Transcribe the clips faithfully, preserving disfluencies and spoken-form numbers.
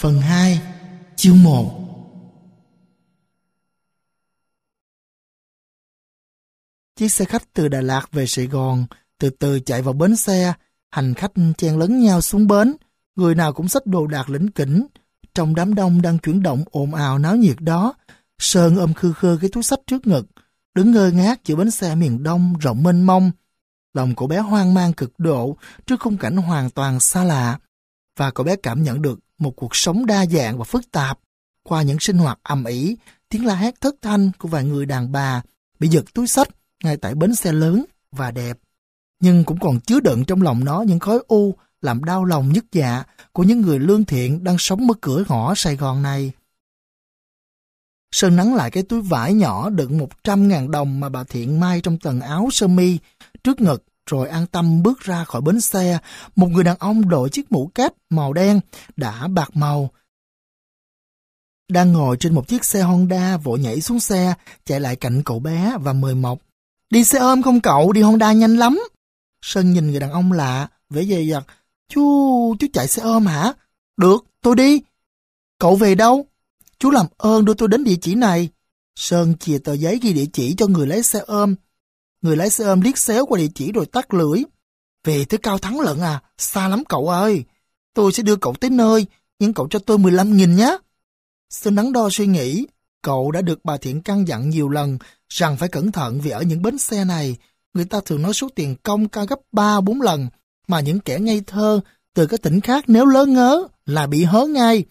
Phần hai, chương một. Chiếc xe khách từ Đà Lạt về Sài Gòn từ từ chạy vào bến xe, hành khách chen lấn nhau xuống bến, người nào cũng xách đồ đạc lỉnh kỉnh. Trong đám đông đang chuyển động ồn ào náo nhiệt đó, Sơn ôm khư khư cái túi xách trước ngực, đứng ngơ ngác giữa bến xe miền Đông rộng mênh mông. Lòng cậu bé hoang mang cực độ trước khung cảnh hoàn toàn xa lạ, và cậu bé cảm nhận được một cuộc sống đa dạng và phức tạp qua những sinh hoạt ầm ĩ, tiếng la hét thất thanh của vài người đàn bà bị giật túi xách ngay tại bến xe lớn và đẹp. Nhưng cũng còn chứa đựng trong lòng nó những khối u làm đau lòng nhức dạ của những người lương thiện đang sống ở cửa ngõ Sài Gòn này. Sơn nắn lại cái túi vải nhỏ đựng một trăm ngàn đồng mà bà Thiện may trong tầng áo sơ mi trước ngực, rồi an tâm bước ra khỏi bến xe. Một người đàn ông đội chiếc mũ cáp màu đen đã bạc màu đang ngồi trên một chiếc xe Honda vội nhảy xuống xe, chạy lại cạnh cậu bé và mời mọc. Đi xe ôm không cậu, đi Honda nhanh lắm. Sơn nhìn người đàn ông lạ, vẻ dè dặt. Chú, chú chạy xe ôm hả? Được, tôi đi. Cậu về đâu? Chú làm ơn đưa tôi đến địa chỉ này. Sơn chìa tờ giấy ghi địa chỉ cho người lái xe ôm. Người lái xe ôm liếc xéo qua địa chỉ rồi tắt lưỡi. Về tới Cao Thắng lận à? Xa lắm cậu ơi. Tôi sẽ đưa cậu tới nơi, nhưng cậu cho tôi mười lăm nghìn nhé. Sơn đắn đo suy nghĩ. Cậu đã được bà Thiện căn dặn nhiều lần rằng phải cẩn thận, vì ở những bến xe này, người ta thường nói số tiền công cao gấp ba bốn lần, mà những kẻ ngây thơ từ các tỉnh khác nếu lớ ngớ là bị hớ ngay.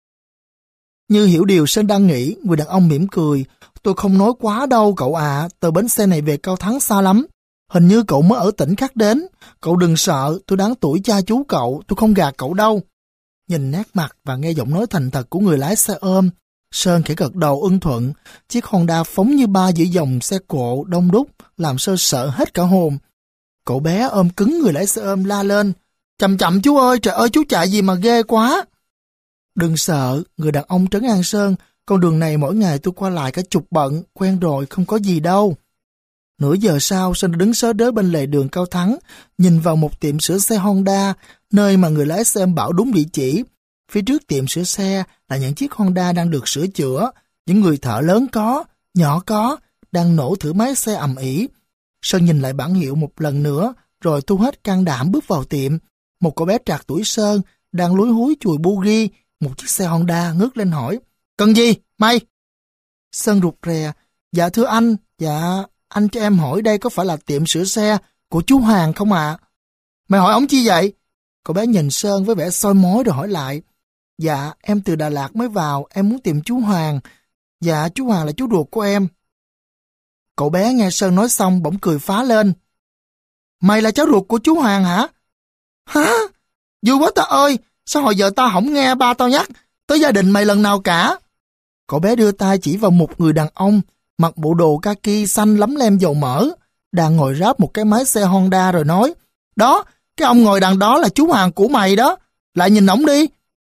Như hiểu điều Sơn đang nghĩ, người đàn ông mỉm cười. Tôi không nói quá đâu cậu ạ, à, từ bến xe này về Cao Thắng xa lắm. Hình như cậu mới ở tỉnh khác đến. Cậu đừng sợ, tôi đáng tuổi cha chú cậu, tôi không gạt cậu đâu. Nhìn nét mặt và nghe giọng nói thành thật của người lái xe ôm, Sơn khẽ gật đầu ưng thuận. Chiếc Honda phóng như ba giữa dòng xe cộ đông đúc, làm Sơn sợ hết cả hồn. Cậu bé ôm cứng người lái xe ôm la lên. Chậm chậm chú ơi, trời ơi chú chạy gì mà ghê quá. Đừng sợ, người đàn ông trấn an Sơn. Con đường này mỗi ngày tôi qua lại cả chục bận, quen rồi, không có gì đâu. Nửa giờ sau, Sơn đứng sớ đớ bên lề đường Cao Thắng, nhìn vào một tiệm sửa xe Honda, nơi mà người lái xe ôm bảo đúng địa chỉ. Phía trước tiệm sửa xe là những chiếc Honda đang được sửa chữa. Những người thợ lớn có, nhỏ có, đang nổ thử máy xe ầm ĩ. Sơn nhìn lại bảng hiệu một lần nữa, rồi thu hết can đảm bước vào tiệm. Một cậu bé trạc tuổi Sơn đang lúi húi chùi bu ghi một chiếc xe Honda, ngước lên hỏi. Cần gì, mày? Sơn rụt rè. Dạ thưa anh, dạ, anh cho em hỏi đây có phải là tiệm sửa xe của chú Hoàng không ạ? À? Mày hỏi ổng chi vậy? Cậu bé nhìn Sơn với vẻ soi mói rồi hỏi lại. Dạ, em từ Đà Lạt mới vào, em muốn tìm chú Hoàng. Dạ, chú Hoàng là chú ruột của em. Cậu bé nghe Sơn nói xong bỗng cười phá lên. Mày là cháu ruột của chú Hoàng hả? Hả? Vui quá ta ơi, sao hồi giờ tao không nghe ba tao nhắc tới gia đình mày lần nào cả. Cậu bé đưa tay chỉ vào một người đàn ông mặc bộ đồ kaki xanh lấm lem dầu mỡ, đang ngồi ráp một cái máy xe Honda rồi nói. Đó, cái ông ngồi đằng đó là chú Hoàng của mày đó, lại nhìn ổng đi.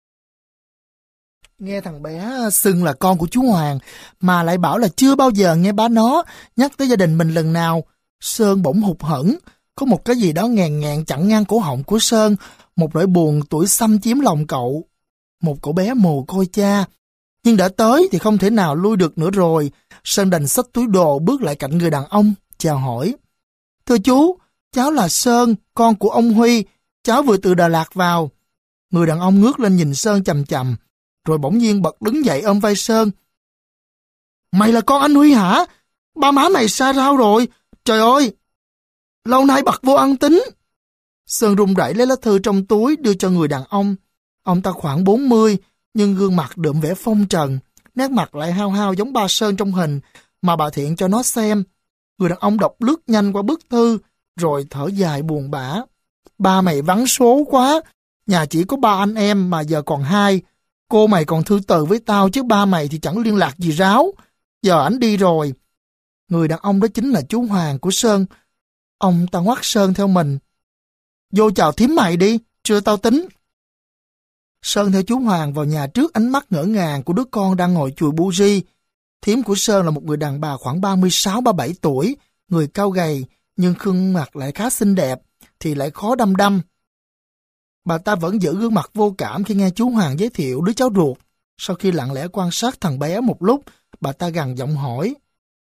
Nghe thằng bé xưng là con của chú Hoàng, mà lại bảo là chưa bao giờ nghe bá nó nhắc tới gia đình mình lần nào. Sơn bỗng hụt hẫng, có một cái gì đó ngàn ngàn chặn ngang cổ họng của Sơn, một nỗi buồn tuổi xâm chiếm lòng cậu. Một cậu bé mồ côi cha, nhưng đã tới thì không thể nào lui được nữa rồi. Sơn đành xách túi đồ bước lại cạnh người đàn ông, chào hỏi. Thưa chú, cháu là Sơn, con của ông Huy, cháu vừa từ Đà Lạt vào. Người đàn ông ngước lên nhìn Sơn chằm chằm, rồi bỗng nhiên bật đứng dậy ôm vai Sơn. Mày là con anh Huy hả? Ba má mày xa rao rồi. Trời ơi, lâu nay bật vô ăn tính. Sơn run rẩy lấy lá thư trong túi đưa cho người đàn ông. Ông ta khoảng bốn mươi, nhưng gương mặt đượm vẻ phong trần, nét mặt lại hao hao giống ba Sơn trong hình mà bà Thiện cho nó xem. Người đàn ông đọc lướt nhanh qua bức thư, rồi thở dài buồn bã. Ba mày vắng số quá, nhà chỉ có ba anh em mà giờ còn hai. Cô mày còn thư từ với tao chứ ba mày thì chẳng liên lạc gì ráo. Giờ ảnh đi rồi. Người đàn ông đó chính là chú Hoàng của Sơn. Ông ta ngoắt Sơn theo mình. Vô chào thím mày đi, chưa tao tính. Sơn theo chú Hoàng vào nhà trước ánh mắt ngỡ ngàng của đứa con đang ngồi chùi bu ri. Thím của Sơn là một người đàn bà khoảng ba mươi sáu ba mươi bảy tuổi, người cao gầy, nhưng khuôn mặt lại khá xinh đẹp, thì lại khó đăm đăm. Bà ta vẫn giữ gương mặt vô cảm khi nghe chú Hoàng giới thiệu đứa cháu ruột. Sau khi lặng lẽ quan sát thằng bé một lúc, bà ta gằn giọng hỏi.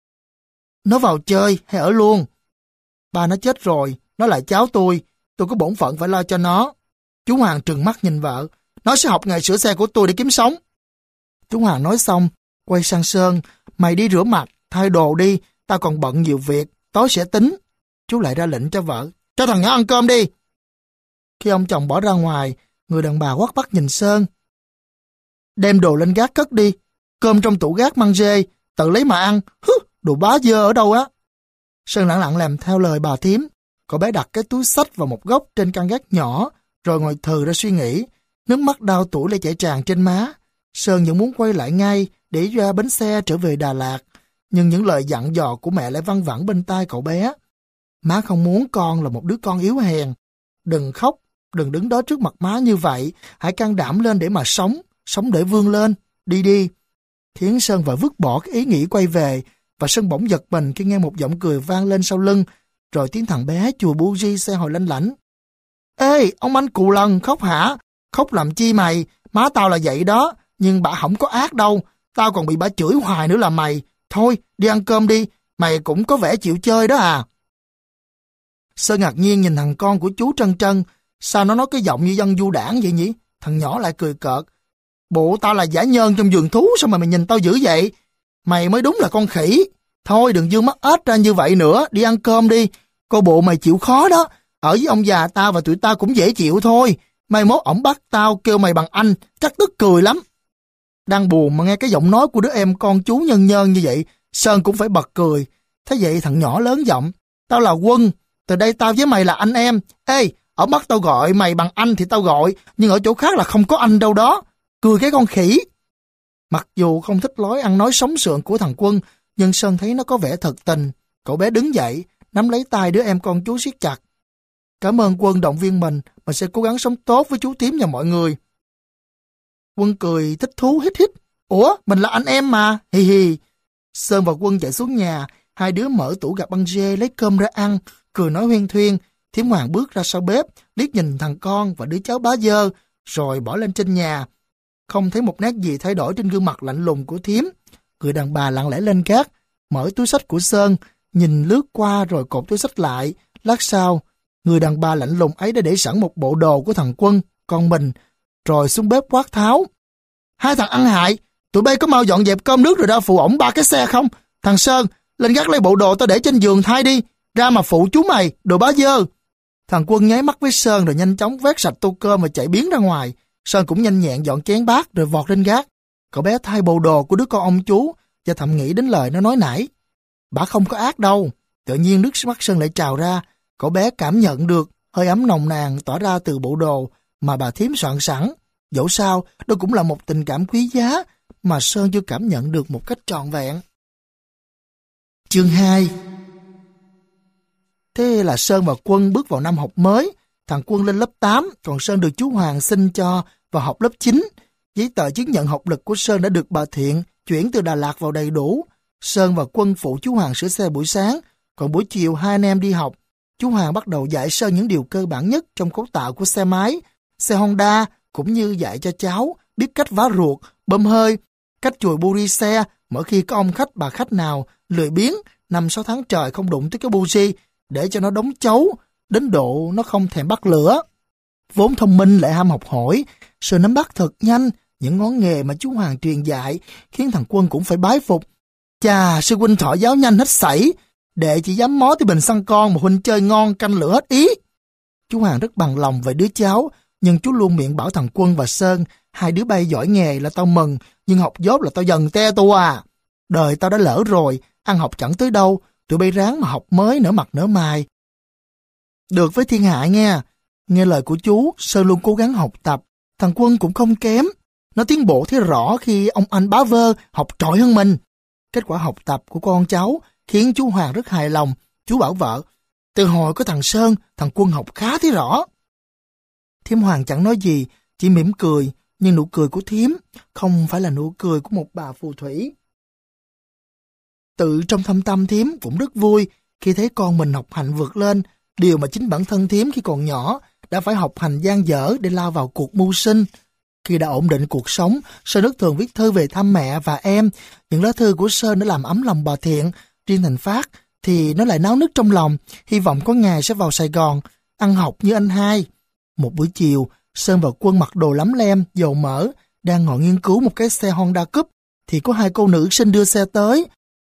Nó vào chơi hay ở luôn? Ba nó chết rồi, nó là cháu tôi, tôi có bổn phận phải lo cho nó. Chú Hoàng trừng mắt nhìn vợ. Nó sẽ học nghề sửa xe của tôi để kiếm sống. Chú Hoàng nói xong, quay sang Sơn. Mày đi rửa mặt, thay đồ đi, tao còn bận nhiều việc, tối sẽ tính. Chú lại ra lệnh cho vợ. Cho thằng nhỏ ăn cơm đi. Khi ông chồng bỏ ra ngoài, người đàn bà quắt mắt nhìn Sơn. Đem đồ lên gác cất đi, cơm trong tủ gác mang dê, tự lấy mà ăn. Hứ, đồ bá dơ ở đâu á? Sơn lặng lặng làm theo lời bà thím. Cậu bé đặt cái túi xách vào một góc trên căn gác nhỏ, rồi ngồi thừ ra suy nghĩ. Nước mắt đau tủi lại chảy tràn trên má. Sơn vẫn muốn quay lại ngay để ra bến xe trở về Đà Lạt. Nhưng những lời dặn dò của mẹ lại văng vẳng bên tai cậu bé. Má không muốn con là một đứa con yếu hèn. Đừng khóc, đừng đứng đó trước mặt má như vậy. Hãy can đảm lên để mà sống, sống để vươn lên. Đi đi. Khiến Sơn vợ vứt bỏ cái ý nghĩ quay về. Và Sơn bỗng giật mình khi nghe một giọng cười vang lên sau lưng. Rồi tiếng thằng bé chùa bu di xe hồi lanh lảnh. Ê, ông anh cù lần, khóc hả? Khóc làm chi mày? Má tao là vậy đó, nhưng bà không có ác đâu. Tao còn bị bà chửi hoài nữa là mày. Thôi, đi ăn cơm đi, mày cũng có vẻ chịu chơi đó à. Sơn ngạc nhiên nhìn thằng con của chú Trân Trân. Sao nó nói cái giọng như dân du đảng vậy nhỉ? Thằng nhỏ lại cười cợt. Bộ tao là dã nhân trong vườn thú, sao mà mày nhìn tao dữ vậy? Mày mới đúng là con khỉ. Thôi đừng dương mắt ếch ra như vậy nữa, đi ăn cơm đi. Coi bộ mày chịu khó đó. Ở với ông già tao và tụi tao cũng dễ chịu thôi. Mai mốt ổng bắt tao kêu mày bằng anh, chắc tức cười lắm. Đang buồn mà nghe cái giọng nói của đứa em con chú nhân nhân như vậy, Sơn cũng phải bật cười. Thế vậy thằng nhỏ lớn giọng. Tao là Quân, từ đây tao với mày là anh em. Ê, ở bắt tao gọi mày bằng anh thì tao gọi, nhưng ở chỗ khác là không có anh đâu đó. Cười cái con khỉ. Mặc dù không thích lối ăn nói sống sượng của thằng Quân, nhưng Sơn thấy nó có vẻ thật tình. Cậu bé đứng dậy, nắm lấy tay đứa em con chú siết chặt. Cảm ơn Quân động viên mình, mình sẽ cố gắng sống tốt với chú Tím và mọi người. Quân cười thích thú hít hít. Ủa, mình là anh em mà, hì hì. Sơn và Quân chạy xuống nhà, hai đứa mở tủ gạt băng dê lấy cơm ra ăn, cười nói huyên thuyên. Thím Hoàng bước ra sau bếp, liếc nhìn thằng con và đứa cháu bá dơ, rồi bỏ lên trên nhà. Không thấy một nét gì thay đổi trên gương mặt lạnh lùng của thím. Người đàn bà lặng lẽ lên gác, mở túi xách của Sơn, nhìn lướt qua rồi cột túi xách lại. Lát sau, người đàn bà lạnh lùng ấy đã để sẵn một bộ đồ của thằng Quân, con mình, rồi xuống bếp quát tháo. Hai thằng ăn hại, tụi bay có mau dọn dẹp cơm nước rồi ra phụ ổng ba cái xe không? Thằng Sơn, lên gác lấy bộ đồ tao để trên giường thay đi, ra mà phụ chú mày, đồ bá dơ. Thằng Quân nháy mắt với Sơn rồi nhanh chóng vét sạch tô cơm và chạy biến ra ngoài. Sơn cũng nhanh nhẹn dọn chén bát rồi vọt lên gác. Cậu bé thay bộ đồ của đứa con ông chú và thầm nghĩ đến lời nó nói nãy. Bà không có ác đâu. Tự nhiên nước mắt Sơn lại trào ra. Cậu bé cảm nhận được hơi ấm nồng nàn tỏa ra từ bộ đồ mà bà thím soạn sẵn. Dẫu sao, đó cũng là một tình cảm quý giá mà Sơn chưa cảm nhận được một cách trọn vẹn. Chương hai. Thế là Sơn và Quân bước vào năm học mới. Thằng Quân lên lớp tám, còn Sơn được chú Hoàng xin cho vào học lớp chín. Giấy tờ chứng nhận học lực của Sơn đã được bà Thiện chuyển từ Đà Lạt vào đầy đủ. Sơn và Quân phụ chú Hoàng sửa xe buổi sáng, còn buổi chiều hai anh em đi học. Chú Hoàng bắt đầu dạy Sơn những điều cơ bản nhất trong cấu tạo của xe máy, xe Honda, cũng như dạy cho cháu biết cách vá ruột, bơm hơi, cách chùi buri xe mỗi khi có ông khách bà khách nào lười biếng năm sáu tháng trời không đụng tới cái buji để cho nó đóng chấu, đến độ nó không thèm bắt lửa. Vốn thông minh lại ham học hỏi, Sơn nắm bắt thật nhanh những ngón nghề mà chú Hoàng truyền dạy, khiến thằng Quân cũng phải bái phục. Chà, sư huynh thọ giáo nhanh hết sảy, đệ chỉ dám mó tới bình xăng con mà huynh chơi ngon canh lửa hết ý. Chú Hoàng rất bằng lòng về đứa cháu, nhưng chú luôn miệng bảo thằng Quân và Sơn, hai đứa bay giỏi nghề là tao mừng, nhưng học dốt là tao dần te tua à. Đời tao đã lỡ rồi, ăn học chẳng tới đâu, tụi bay ráng mà học mới nở mặt nở mày. Được với thiên hạ nghe. Nghe lời của chú, Sơn luôn cố gắng học tập. Thằng Quân cũng không kém. Nó tiến bộ thấy rõ khi ông anh bá vơ học trội hơn mình. Kết quả học tập của con cháu khiến chú Hoàng rất hài lòng. Chú bảo vợ, từ hồi có thằng Sơn, thằng Quân học khá thấy rõ. Thím Hoàng chẳng nói gì, chỉ mỉm cười. Nhưng nụ cười của thím không phải là nụ cười của một bà phù thủy. Tự trong thâm tâm thím cũng rất vui khi thấy con mình học hành vượt lên, điều mà chính bản thân thím khi còn nhỏ đã phải học hành gian dở để lao vào cuộc mưu sinh. Khi đã ổn định cuộc sống, Sơn rất thường viết thư về thăm mẹ và em. Những lá thư của Sơn đã làm ấm lòng bà Thiện. Riêng thằng Phát thì nó lại náo nức trong lòng, hy vọng có ngày sẽ vào Sài Gòn, ăn học như anh hai. Một buổi chiều, Sơn và Quân mặc đồ lắm lem, dầu mỡ, đang ngồi nghiên cứu một cái xe Honda Cup, thì có hai cô nữ sinh đưa xe tới.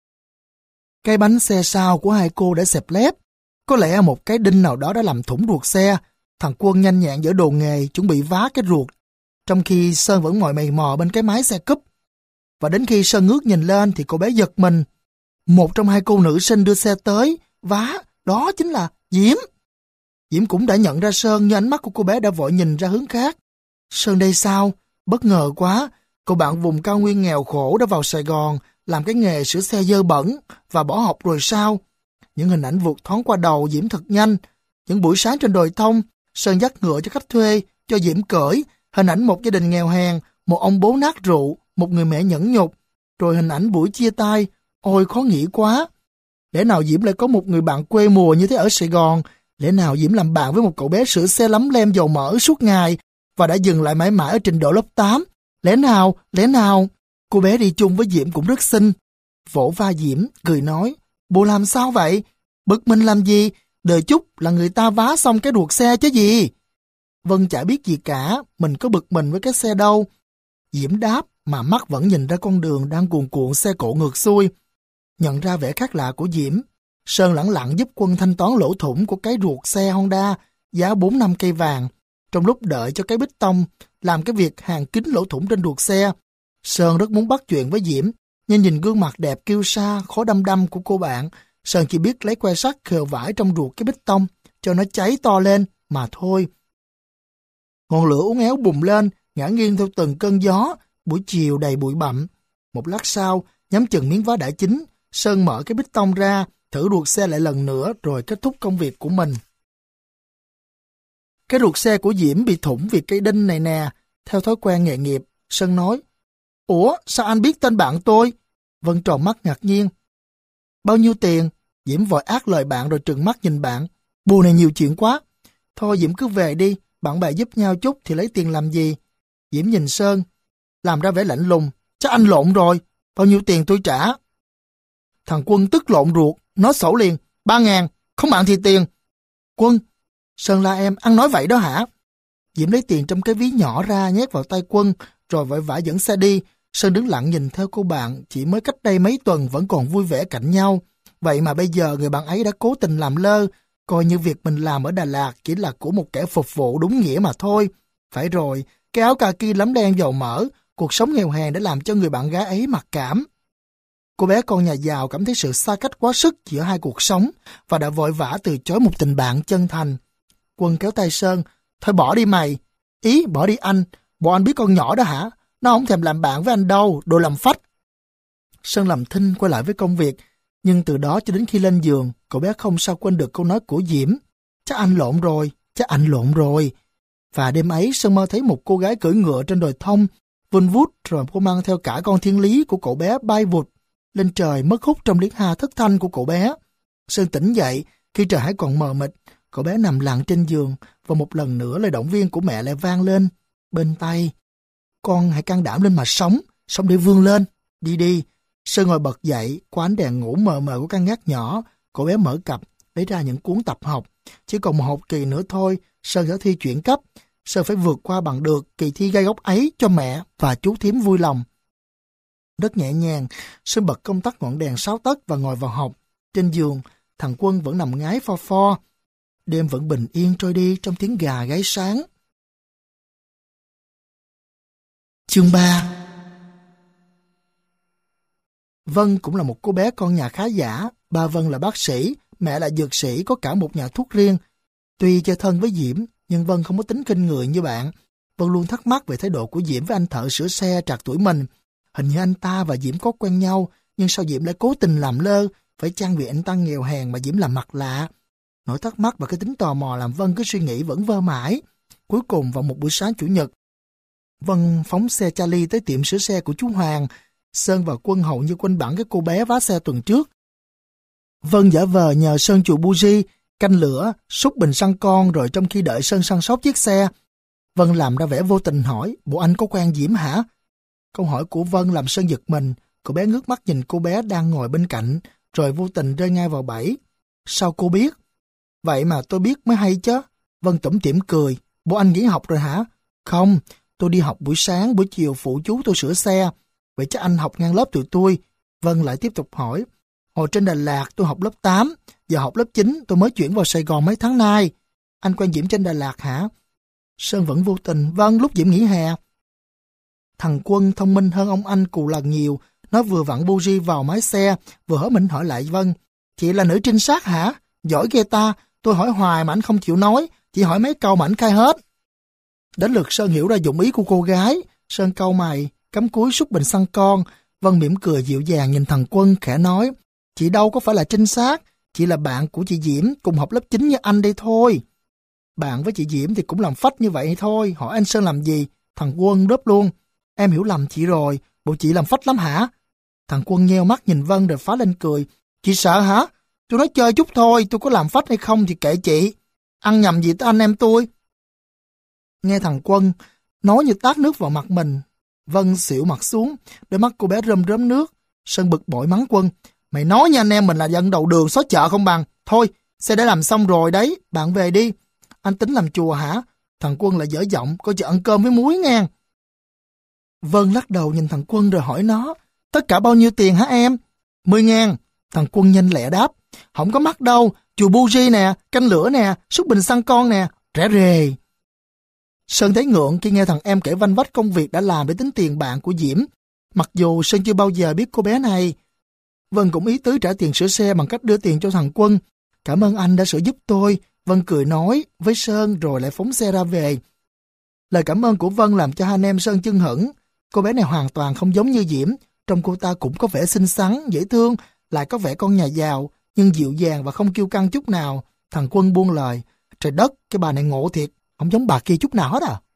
Cái bánh xe sau của hai cô đã xẹp lép. Có lẽ một cái đinh nào đó đã làm thủng ruột xe. Thằng Quân nhanh nhẹn giở đồ nghề, chuẩn bị vá cái ruột, trong khi Sơn vẫn ngồi mày mò bên cái máy xe cúp. Và đến khi Sơn ngước nhìn lên thì cô bé giật mình. Một trong hai cô nữ sinh đưa xe tới, vá, đó chính là Diễm. Diễm cũng đã nhận ra Sơn, nhưng ánh mắt của cô bé đã vội nhìn ra hướng khác. Sơn đây sao? Bất ngờ quá, cô bạn vùng cao nguyên nghèo khổ đã vào Sài Gòn, làm cái nghề sửa xe dơ bẩn và bỏ học rồi sao? Những hình ảnh vụt thoáng qua đầu Diễm thật nhanh. Những buổi sáng trên đồi thông, Sơn dắt ngựa cho khách thuê, cho Diễm cưỡi, hình ảnh một gia đình nghèo hèn, một ông bố nát rượu, một người mẹ nhẫn nhục, rồi hình ảnh buổi chia tay. Ôi khó nghĩ quá. Lẽ nào Diễm lại có một người bạn quê mùa như thế ở Sài Gòn? Lẽ nào Diễm làm bạn với một cậu bé sửa xe lắm lem dầu mỡ suốt ngày và đã dừng lại mãi mãi ở trình độ lớp tám? Lẽ nào, lẽ nào? Cô bé đi chung với Diễm cũng rất xinh. Vỗ vai Diễm, cười nói, bồ làm sao vậy? Bực mình làm gì? Đợi chút là người ta vá xong cái ruột xe chứ gì? Vân chả biết gì cả, mình có bực mình với cái xe đâu. Diễm đáp mà mắt vẫn nhìn ra con đường đang cuồn cuộn xe cộ ngược xuôi. Nhận ra vẻ khác lạ của Diễm, Sơn lẳng lặng giúp Quân thanh toán lỗ thủng của cái ruột xe Honda giá bốn năm cây vàng. Trong lúc đợi cho cái bích tông làm cái việc hàn kín lỗ thủng trên ruột xe, Sơn rất muốn bắt chuyện với Diễm, nhưng nhìn gương mặt đẹp kiêu sa, khó đăm đăm của cô bạn, Sơn chỉ biết lấy que sắt khều vải trong ruột cái bích tông cho nó cháy to lên mà thôi. Ngọn lửa uốn éo bùng lên, ngả nghiêng theo từng cơn gió. Buổi chiều đầy bụi bặm. Một lát sau, nhắm chừng miếng vá đã chín, Sơn mở cái bích tông ra, thử ruột xe lại lần nữa rồi kết thúc công việc của mình. Cái ruột xe của Diễm bị thủng vì cây đinh này nè. Theo thói quen nghề nghiệp, Sơn nói, ủa sao anh biết tên bạn tôi? Vân tròn mắt ngạc nhiên. Bao nhiêu tiền? Diễm vội ác lời bạn rồi trừng mắt nhìn bạn. Bồ này nhiều chuyện quá. Thôi Diễm cứ về đi, bạn bè giúp nhau chút thì lấy tiền làm gì? Diễm nhìn Sơn, làm ra vẻ lạnh lùng. Chắc anh lộn rồi, bao nhiêu tiền tôi trả? Thằng Quân tức lộn ruột, nói sổ liền, ba ngàn, không bạn thì tiền. Quân, Sơn la em, ăn nói vậy đó hả? Diễm lấy tiền trong cái ví nhỏ ra nhét vào tay Quân, rồi vội vã dẫn xe đi. Sơn đứng lặng nhìn theo cô bạn, chỉ mới cách đây mấy tuần vẫn còn vui vẻ cạnh nhau. Vậy mà bây giờ người bạn ấy đã cố tình làm lơ, coi như việc mình làm ở Đà Lạt chỉ là của một kẻ phục vụ đúng nghĩa mà thôi. Phải rồi, cái áo kaki lắm đen dầu mỡ, cuộc sống nghèo hèn đã làm cho người bạn gái ấy mặc cảm. Cô bé con nhà giàu cảm thấy sự xa cách quá sức giữa hai cuộc sống và đã vội vã từ chối một tình bạn chân thành. Quân kéo tay Sơn, thôi bỏ đi mày. Ý, bỏ đi anh, bộ anh biết con nhỏ đó hả? Nó không thèm làm bạn với anh đâu, đồ làm phách. Sơn làm thinh quay lại với công việc, nhưng từ đó cho đến khi lên giường, cậu bé không sao quên được câu nói của Diễm. Chắc anh lộn rồi, chắc anh lộn rồi. Và đêm ấy Sơn mơ thấy một cô gái cưỡi ngựa trên đồi thông, vun vút rồi cô mang theo cả con thiên lý của cậu bé bay vụt lên trời, mất hút trong liếc hà thất thanh của cậu bé. Sơn tỉnh dậy khi trời hãy còn mờ mịt, cậu bé nằm lặng trên giường và một lần nữa lời động viên của mẹ lại vang lên bên tai. Con hãy can đảm lên mà sống, sống để vươn lên, đi đi. Sơn ngồi bật dậy, qua ánh đèn ngủ mờ mờ của căn gác nhỏ, cậu bé mở cặp, lấy ra những cuốn tập học. Chỉ còn một học kỳ nữa thôi, Sơn sẽ thi chuyển cấp. Sơn phải vượt qua bằng được kỳ thi gai góc ấy cho mẹ và chú thím vui lòng. Rất nhẹ nhàng, Sơn bật công tắc ngọn đèn sáu tấc và ngồi vào học. Trên giường, thằng Quân vẫn nằm ngái pho pho. Đêm vẫn bình yên trôi đi trong tiếng gà gáy sáng. Chương ba. Vân cũng là một cô bé con nhà khá giả. Ba Vân là bác sĩ, mẹ là dược sĩ, có cả một nhà thuốc riêng. Tuy chơi thân với Diễm, nhưng Vân không có tính khinh người như bạn. Vân luôn thắc mắc về thái độ của Diễm với anh thợ sửa xe trạc tuổi mình. Hình như anh ta và Diễm có quen nhau, nhưng sao Diễm lại cố tình làm lơ? Phải chăng vì anh ta nghèo hèn mà Diễm làm mặt lạ? Nỗi thắc mắc và cái tính tò mò làm Vân cứ suy nghĩ vẩn vơ mãi. Cuối cùng vào một buổi sáng chủ nhật, Vân phóng xe Charlie tới tiệm sửa xe của chú Hoàng. Sơn và Quân hầu như quên bẵng cái cô bé vá xe tuần trước. Vân giả vờ nhờ Sơn chùa buji canh lửa, xúc bình xăng con rồi trong khi đợi Sơn săn sóc chiếc xe. Vân làm ra vẻ vô tình hỏi, bộ anh có quen Diễm hả? Câu hỏi của Vân làm Sơn giật mình, cô bé ngước mắt nhìn cô bé đang ngồi bên cạnh, rồi vô tình rơi ngay vào bẫy. Sao cô biết? Vậy mà tôi biết mới hay chứ. Vân tủm tỉm cười, bộ anh nghỉ học rồi hả? Không, tôi đi học buổi sáng, buổi chiều phụ chú tôi sửa xe. Vậy chắc anh học ngang lớp tụi tôi. Vân lại tiếp tục hỏi, hồi trên Đà Lạt tôi học lớp tám, giờ học lớp chín, tôi mới chuyển vào Sài Gòn mấy tháng nay. Anh quen Diễm trên Đà Lạt hả? Sơn vẫn vô tình, vâng, lúc Diễm nghỉ hè. Thằng Quân thông minh hơn ông anh cù lần nhiều, nó vừa vặn buji vào máy xe, vừa hở mình hỏi lại Vân. Chị là nữ trinh sát hả? Giỏi ghê ta, tôi hỏi hoài mà anh không chịu nói, chỉ hỏi mấy câu mà anh khai hết. Đến lượt Sơn hiểu ra dụng ý của cô gái, Sơn cau mày, cắm cúi xúc bình xăng con. Vân mỉm cười dịu dàng nhìn thằng Quân khẽ nói, chị đâu có phải là trinh sát, chị là bạn của chị Diễm, cùng học lớp chín như anh đây thôi. Bạn với chị Diễm thì cũng làm phách như vậy thôi, hỏi anh Sơn làm gì? Thằng Quân đớp luôn, em hiểu lầm chị rồi, bộ chị làm phách lắm hả? Thằng Quân nheo mắt nhìn Vân rồi phá lên cười, chị sợ hả? Tôi nói chơi chút thôi, tôi có làm phách hay không thì kệ chị, ăn nhầm gì tới anh em tôi. Nghe thằng Quân nói như tát nước vào mặt mình, Vân xỉu mặt xuống, đôi mắt cô bé rơm rớm nước. Sơn bực bội mắng Quân, mày nói nha anh em mình là dân đầu đường xó chợ không bằng. Thôi, xe đã làm xong rồi đấy, bạn về đi. Anh tính làm chùa hả? Thằng Quân lại dở giọng, coi chợ ăn cơm với muối nghe. Vân lắc đầu nhìn thằng Quân rồi hỏi nó, tất cả bao nhiêu tiền hả em? Mười ngàn. Thằng Quân nhanh lẹ đáp, không có mắc đâu, chùa buji nè, canh lửa nè, xúc bình xăng con nè, rẻ rề. Sơn thấy ngượng khi nghe thằng em kể vanh vách công việc đã làm để tính tiền bạn của Diễm. Mặc dù Sơn chưa bao giờ biết cô bé này. Vân cũng ý tứ trả tiền sửa xe bằng cách đưa tiền cho thằng Quân. Cảm ơn anh đã sửa giúp tôi. Vân cười nói với Sơn rồi lại phóng xe ra về. Lời cảm ơn của Vân làm cho hai anh em Sơn chưng hửng. Cô bé này hoàn toàn không giống như Diễm. Trong cô ta cũng có vẻ xinh xắn, dễ thương, lại có vẻ con nhà giàu, nhưng dịu dàng và không kiêu căng chút nào. Thằng Quân buông lời, trời đất, cái bà này ngộ thiệt, không giống bà kia chút nào hết à.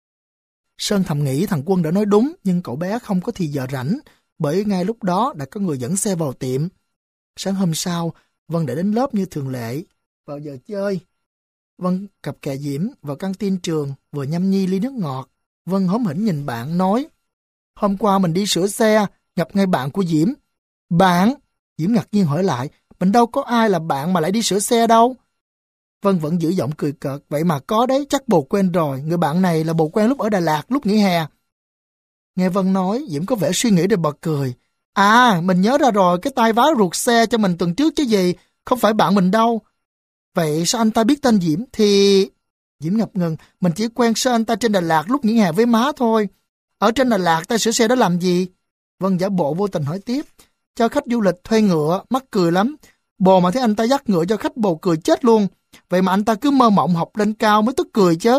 Sơn thầm nghĩ thằng Quân đã nói đúng, nhưng cậu bé không có thì giờ rảnh, bởi ngay lúc đó đã có người dẫn xe vào tiệm. Sáng hôm sau, Vân đã đến lớp như thường lệ. Vào giờ chơi, Vân cặp kè Diễm vào căng tin trường, vừa nhâm nhi ly nước ngọt. Vân hóm hỉnh nhìn bạn nói, hôm qua mình đi sửa xe, gặp ngay bạn của Diễm. Bạn? Diễm ngạc nhiên hỏi lại, mình đâu có ai là bạn mà lại đi sửa xe đâu. Vân vẫn giữ giọng cười cợt, vậy mà có đấy, chắc bồ quen rồi, người bạn này là bồ quen lúc ở Đà Lạt, lúc nghỉ hè. Nghe Vân nói, Diễm có vẻ suy nghĩ rồi bật cười. À, mình nhớ ra rồi, cái tay vá ruột xe cho mình tuần trước chứ gì, không phải bạn mình đâu. Vậy sao anh ta biết tên Diễm? Thì... Diễm ngập ngừng, mình chỉ quen sơ anh ta trên Đà Lạt lúc nghỉ hè với má thôi. Ở trên Đà Lạt ta sửa xe đó làm gì? Vân giả bộ vô tình hỏi tiếp. Cho khách du lịch thuê ngựa, mắc cười lắm. Bồ mà thấy anh ta dắt ngựa cho khách bồ cười chết luôn. Vậy mà anh ta cứ mơ mộng học lên cao mới tức cười chứ.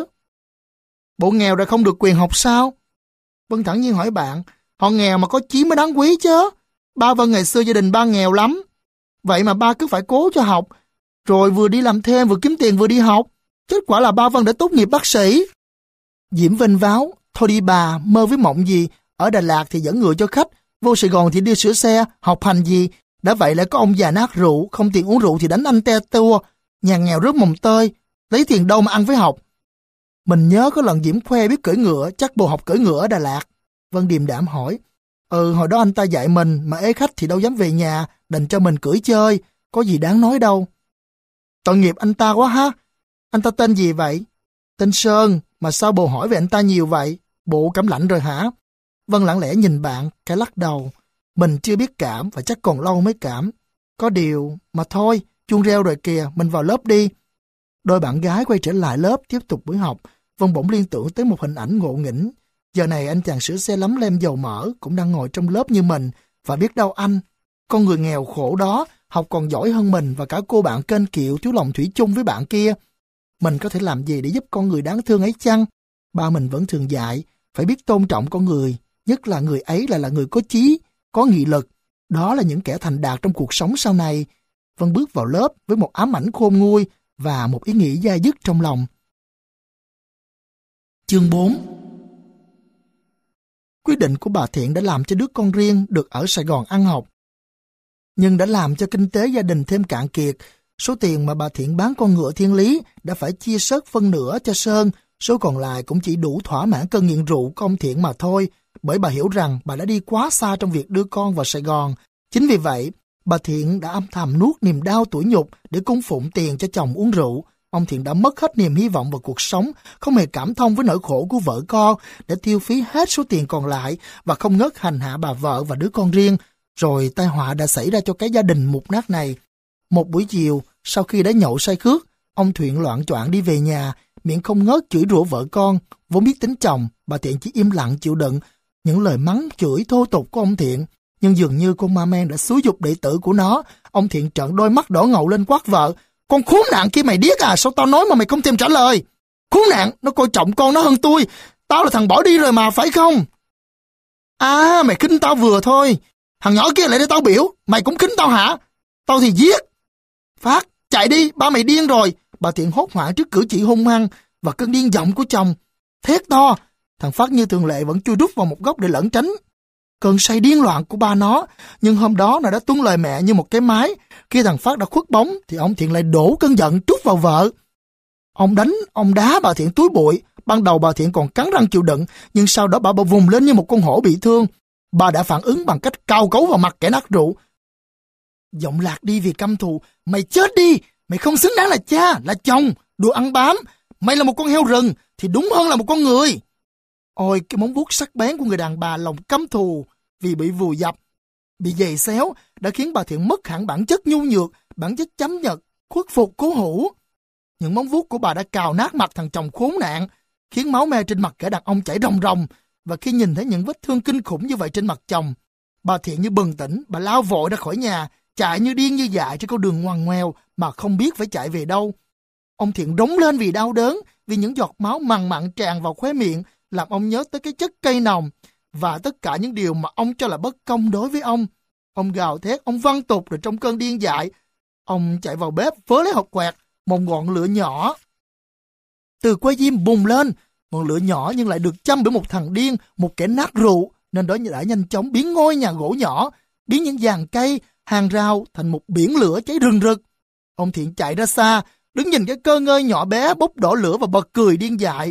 Bộ nghèo rồi không được quyền học sao? Vân thẳng nhiên hỏi bạn, họ nghèo mà có chí mới đáng quý chứ. Ba Vân ngày xưa gia đình ba nghèo lắm. Vậy mà ba cứ phải cố cho học, rồi vừa đi làm thêm vừa kiếm tiền vừa đi học. Kết quả là ba Vân đã tốt nghiệp bác sĩ. Diễm vênh váo, thôi đi bà, mơ với mộng gì. Ở Đà Lạt thì dẫn ngựa cho khách, vô Sài Gòn thì đi sửa xe, học hành gì. Đã vậy lại có ông già nát rượu, không tiền uống rượu thì đánh anh te tua. Nhà nghèo rớt mồng tơi, lấy tiền đâu mà ăn với học. Mình nhớ có lần Diễm khoe biết cưỡi ngựa, chắc bồ học cưỡi ngựa ở Đà Lạt. Vân điềm đạm hỏi, ừ hồi đó anh ta dạy mình, mà ế khách thì đâu dám về nhà, đành cho mình cưỡi chơi, có gì đáng nói đâu. Tội nghiệp anh ta quá ha. Anh ta tên gì vậy? Tên Sơn, mà sao bồ hỏi về anh ta nhiều vậy? Bộ cảm lạnh rồi hả? Vân lặng lẽ nhìn bạn, cái lắc đầu. Mình chưa biết cảm và chắc còn lâu mới cảm. Có điều, mà thôi, chuông reo rồi kìa, mình vào lớp đi. Đôi bạn gái quay trở lại lớp tiếp tục buổi học. Vân bỗng liên tưởng tới một hình ảnh ngộ nghĩnh. Giờ này anh chàng sửa xe lấm lem dầu mỡ cũng đang ngồi trong lớp như mình. Và biết đâu anh, con người nghèo khổ đó, học còn giỏi hơn mình và cả cô bạn kênh kiệu thiếu lòng thủy chung với bạn kia. Mình có thể làm gì để giúp con người đáng thương ấy chăng? Ba mình vẫn thường dạy, phải biết tôn trọng con người, nhất là người ấy là là người có chí, có nghị lực. Đó là những kẻ thành đạt trong cuộc sống sau này. Vân bước vào lớp với một ám ảnh khôn nguôi và một ý nghĩ dai dứt trong lòng. Chương bốn. Quyết định của bà Thiện đã làm cho đứa con riêng được ở Sài Gòn ăn học, nhưng đã làm cho kinh tế gia đình thêm cạn kiệt. Số tiền mà bà Thiện bán con ngựa Thiên Lý đã phải chia sớt phân nửa cho Sơn, số còn lại cũng chỉ đủ thỏa mãn cơn nghiện rượu của ông Thiện mà thôi, bởi bà hiểu rằng bà đã đi quá xa trong việc đưa con vào Sài Gòn. Chính vì vậy, bà Thiện đã âm thầm nuốt niềm đau tủi nhục để cung phụng tiền cho chồng uống rượu. Ông Thiện đã mất hết niềm hy vọng vào cuộc sống, không hề cảm thông với nỗi khổ của vợ con, để tiêu phí hết số tiền còn lại và không ngớt hành hạ bà vợ và đứa con riêng. Rồi tai họa đã xảy ra cho cái gia đình mục nát này. Một buổi chiều, sau khi đã nhậu say khước, ông Thiện loạng choạng đi về nhà, miệng không ngớt chửi rủa vợ con. Vốn biết tính chồng, bà Thiện chỉ im lặng chịu đựng những lời mắng chửi thô tục của ông Thiện. Nhưng dường như con ma men đã xúi giục đệ tử của nó. Ông Thiện trợn đôi mắt đỏ ngầu lên quát vợ: "Con khốn nạn kia, mày điếc à? Sao tao nói mà mày không thèm trả lời? Khốn nạn, nó coi trọng con nó hơn tôi. Tao là thằng bỏ đi rồi mà, phải không? À, mày khinh tao vừa thôi. Thằng nhỏ kia lại để tao biểu, mày cũng khinh tao hả? Tao thì giết. Phát, chạy đi, ba mày điên rồi." Bà Thiện hốt hoảng trước cử chỉ hung hăng và cơn điên giọng của chồng. Thét to, thằng Phát như thường lệ vẫn chui rút vào một góc để lẩn tránh cơn say điên loạn của ba nó. Nhưng hôm đó nó đã tuân lời mẹ như một cái máy. Khi thằng Phát đã khuất bóng thì ông Thiện lại đổ cơn giận trút vào vợ. Ông đánh, ông đá bà Thiện túi bụi. Ban đầu bà Thiện còn cắn răng chịu đựng, nhưng sau đó bà bà vùng lên như một con hổ bị thương. Bà đã phản ứng bằng cách cào cấu vào mặt kẻ nát rượu. Giọng lạc đi vì căm thù: "Mày chết đi, mày không xứng đáng là cha, là chồng, đồ ăn bám. Mày là một con heo rừng thì đúng hơn là một con người." Ôi, cái móng vuốt sắc bén của người đàn bà lòng căm thù vì bị vùi dập, bị giày xéo đã khiến bà Thiện mất hẳn bản chất nhu nhược, bản chất chấm nhật, khuất phục cố hữu. Những móng vuốt của bà đã cào nát mặt thằng chồng khốn nạn, khiến máu me trên mặt kẻ đàn ông chảy ròng ròng. Và khi nhìn thấy những vết thương kinh khủng như vậy trên mặt chồng, bà Thiện như bừng tỉnh, bà lao vội ra khỏi nhà, chạy như điên như dại trên con đường ngoằn ngoèo mà không biết phải chạy về đâu. Ông Thiện rống lên vì đau đớn, vì những giọt máu mằn mặn tràn vào khóe miệng làm ông nhớ tới cái chất cây nồng và tất cả những điều mà ông cho là bất công đối với ông. Ông gào thét, ông văng tục, rồi trong cơn điên dại, ông chạy vào bếp vớ lấy hộp quẹt, một ngọn lửa nhỏ từ que diêm bùng lên. Ngọn lửa nhỏ nhưng lại được châm bởi một thằng điên, một kẻ nát rượu, nên đó đã nhanh chóng biến ngôi nhà gỗ nhỏ, biến những giàn cây, hàng rào thành một biển lửa cháy rừng rực. Ông Thiện chạy ra xa, đứng nhìn cái cơ ngơi nhỏ bé bốc đỏ lửa và bật cười điên dại.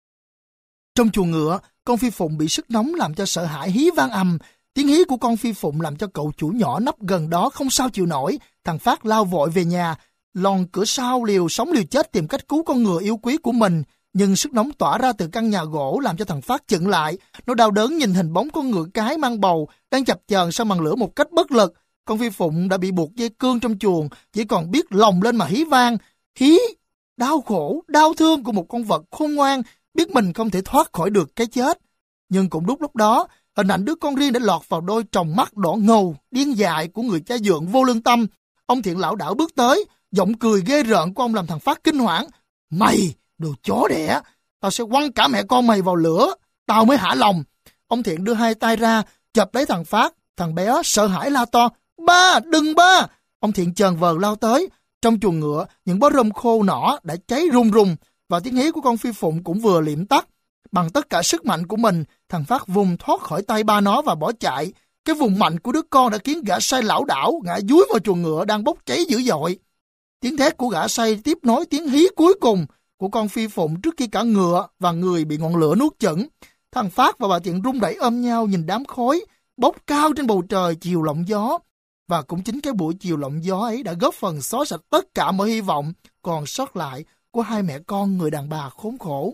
Trong chuồng ngựa, con Phi Phụng bị sức nóng làm cho sợ hãi hí vang ầm. Tiếng hí của con Phi Phụng làm cho cậu chủ nhỏ nấp gần đó không sao chịu nổi. Thằng Phát lao vội về nhà, lòn cửa sau liều sống liều chết tìm cách cứu con ngựa yêu quý của mình. Nhưng sức nóng tỏa ra từ căn nhà gỗ làm cho thằng Phát chững lại. Nó đau đớn nhìn hình bóng con ngựa cái mang bầu đang chập chờn sau màn lửa một cách bất lực. Con Phi Phụng đã bị buộc dây cương trong chuồng, chỉ còn biết lồng lên mà hí vang. Hí đau khổ, đau thương của một con vật khôn ngoan, biết mình không thể thoát khỏi được cái chết. Nhưng cũng đúng lúc đó, hình ảnh đứa con riêng đã lọt vào đôi tròng mắt đỏ ngầu, điên dại của người cha dượng vô lương tâm. Ông Thiện lảo đảo bước tới, giọng cười ghê rợn của ông làm thằng Phát kinh hoảng. Mày, đồ chó đẻ, tao sẽ quăng cả mẹ con mày vào lửa, tao mới hả lòng. Ông Thiện đưa hai tay ra, chập lấy thằng Phát. Thằng bé sợ hãi la to: Ba, đừng ba! Ông Thiện chờn vờn lao tới. Trong chuồng ngựa, những bó rơm khô nỏ đã cháy rung rung, và tiếng hí của con Phi Phụng cũng vừa liệm tắt. Bằng tất cả sức mạnh của mình, thằng Phát vùng thoát khỏi tay ba nó và bỏ chạy. Cái vùng mạnh của đứa con đã khiến gã say lảo đảo ngã dúi vào chuồng ngựa đang bốc cháy dữ dội. Tiếng thét của gã say tiếp nối tiếng hí cuối cùng của con Phi Phụng trước khi cả ngựa và người bị ngọn lửa nuốt chửng. Thằng Phát và bà Thiện run rẩy ôm nhau nhìn đám khói bốc cao trên bầu trời chiều lộng gió. Và cũng chính cái buổi chiều lộng gió ấy đã góp phần xóa sạch tất cả mọi hy vọng còn sót lại của hai mẹ con người đàn bà khốn khổ.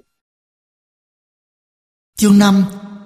Chương năm.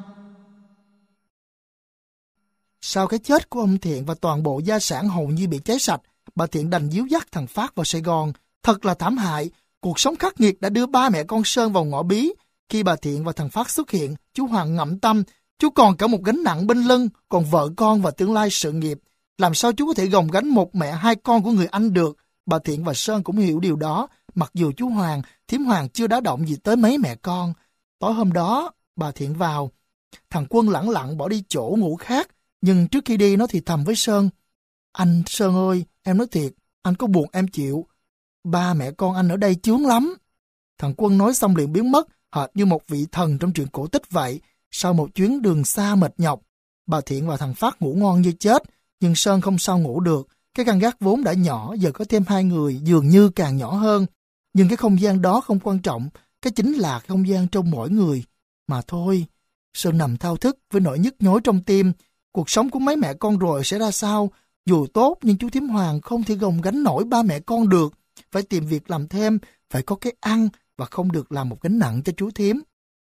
Sau cái chết của ông Thiện và toàn bộ gia sản hầu như bị cháy sạch, bà Thiện đành díu dắt thằng Phát vào Sài Gòn. Thật là thảm hại, cuộc sống khắc nghiệt đã đưa ba mẹ con Sơn vào ngõ bí. Khi bà Thiện và thằng Phát xuất hiện, chú Hoàng ngậm tâm, chú còn cả một gánh nặng bên lưng, còn vợ con và tương lai sự nghiệp. Làm sao chú có thể gồng gánh một mẹ hai con của người anh được? Bà Thiện và Sơn cũng hiểu điều đó, mặc dù chú Hoàng, thím Hoàng chưa đá động gì tới mấy mẹ con. Tối hôm đó, bà Thiện vào. Thằng Quân lẳng lặng bỏ đi chỗ ngủ khác, nhưng trước khi đi nó thì thầm với Sơn. Anh Sơn ơi, em nói thiệt, anh có buồn em chịu. Ba mẹ con anh ở đây chướng lắm. Thằng Quân nói xong liền biến mất, hệt như một vị thần trong truyện cổ tích vậy. Sau một chuyến đường xa mệt nhọc, bà Thiện và thằng Phát ngủ ngon như chết, nhưng Sơn không sao ngủ được. Cái căn gác vốn đã nhỏ, giờ có thêm hai người dường như càng nhỏ hơn. Nhưng cái không gian đó không quan trọng, cái chính là không gian trong mỗi người. Mà thôi, Sơn nằm thao thức với nỗi nhức nhối trong tim. Cuộc sống của mấy mẹ con rồi sẽ ra sao? Dù tốt nhưng chú Thím Hoàng không thể gồng gánh nổi ba mẹ con được. Phải tìm việc làm thêm, phải có cái ăn và không được làm một gánh nặng cho chú Thím.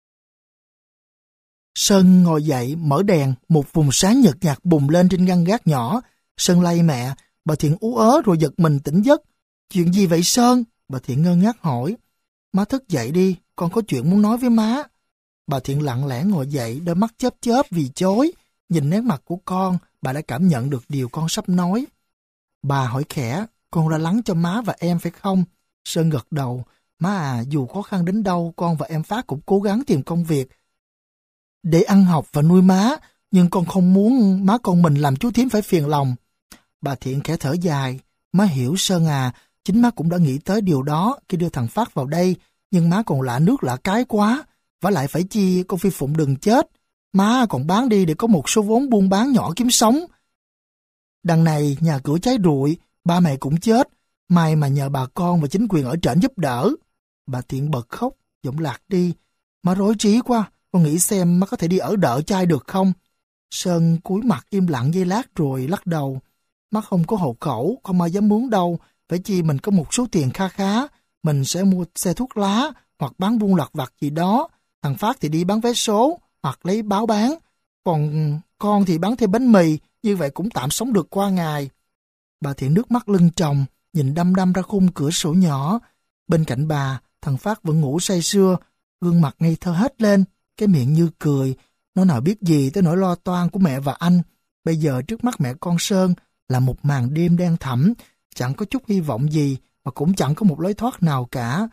Sơn ngồi dậy, mở đèn, một vùng sáng nhợt nhạt bùng lên trên ngăn gác nhỏ. Sơn lay mẹ, bà Thiện ú ớ rồi giật mình tỉnh giấc. Chuyện gì vậy Sơn? Bà Thiện ngơ ngác hỏi. Má thức dậy đi, con có chuyện muốn nói với má. Bà Thiện lặng lẽ ngồi dậy, đôi mắt chớp chớp vì chối. Nhìn nét mặt của con, bà đã cảm nhận được điều con sắp nói. Bà hỏi khẽ, con lo lắng cho má và em phải không? Sơn gật đầu. Má à, dù khó khăn đến đâu, con và em Phát cũng cố gắng tìm công việc để ăn học và nuôi má, nhưng con không muốn má con mình làm chú Thím phải phiền lòng. Bà Thiện khẽ thở dài. Má hiểu Sơn à, chính má cũng đã nghĩ tới điều đó khi đưa thằng Phát vào đây, nhưng má còn lạ nước lạ cái quá. Vả lại phải chi con Phi Phụng đừng chết. Má còn bán đi để có một số vốn buôn bán nhỏ kiếm sống. Đằng này nhà cửa cháy rụi, ba mẹ cũng chết. May mà nhờ bà con và chính quyền ở trển giúp đỡ. Bà Thiện bật khóc, giọng lạc đi. Má rối trí quá, con nghĩ xem má có thể đi ở đỡ trai được không? Sơn cúi mặt im lặng giây lát rồi lắc đầu. Má không có hộ khẩu, không ai dám mướn đâu. Phải chi mình có một số tiền kha khá, mình sẽ mua xe thuốc lá hoặc bán buôn lặt vặt gì đó. Thằng Phát thì đi bán vé số hoặc lấy báo bán. Còn con thì bán thêm bánh mì, như vậy cũng tạm sống được qua ngày. Bà Thiện nước mắt lưng tròng, nhìn đăm đăm ra khung cửa sổ nhỏ. Bên cạnh bà, thằng Phát vẫn ngủ say sưa, gương mặt ngây thơ hết lên, cái miệng như cười. Nó nào biết gì tới nỗi lo toan của mẹ và anh. Bây giờ trước mắt mẹ con Sơn là một màn đêm đen thẳm, chẳng có chút hy vọng gì mà cũng chẳng có một lối thoát nào cả.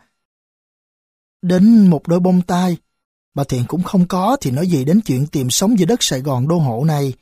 Đến một đôi bông tai, bà Thiện cũng không có thì nói gì đến chuyện tìm sống giữa đất Sài Gòn đô hộ này.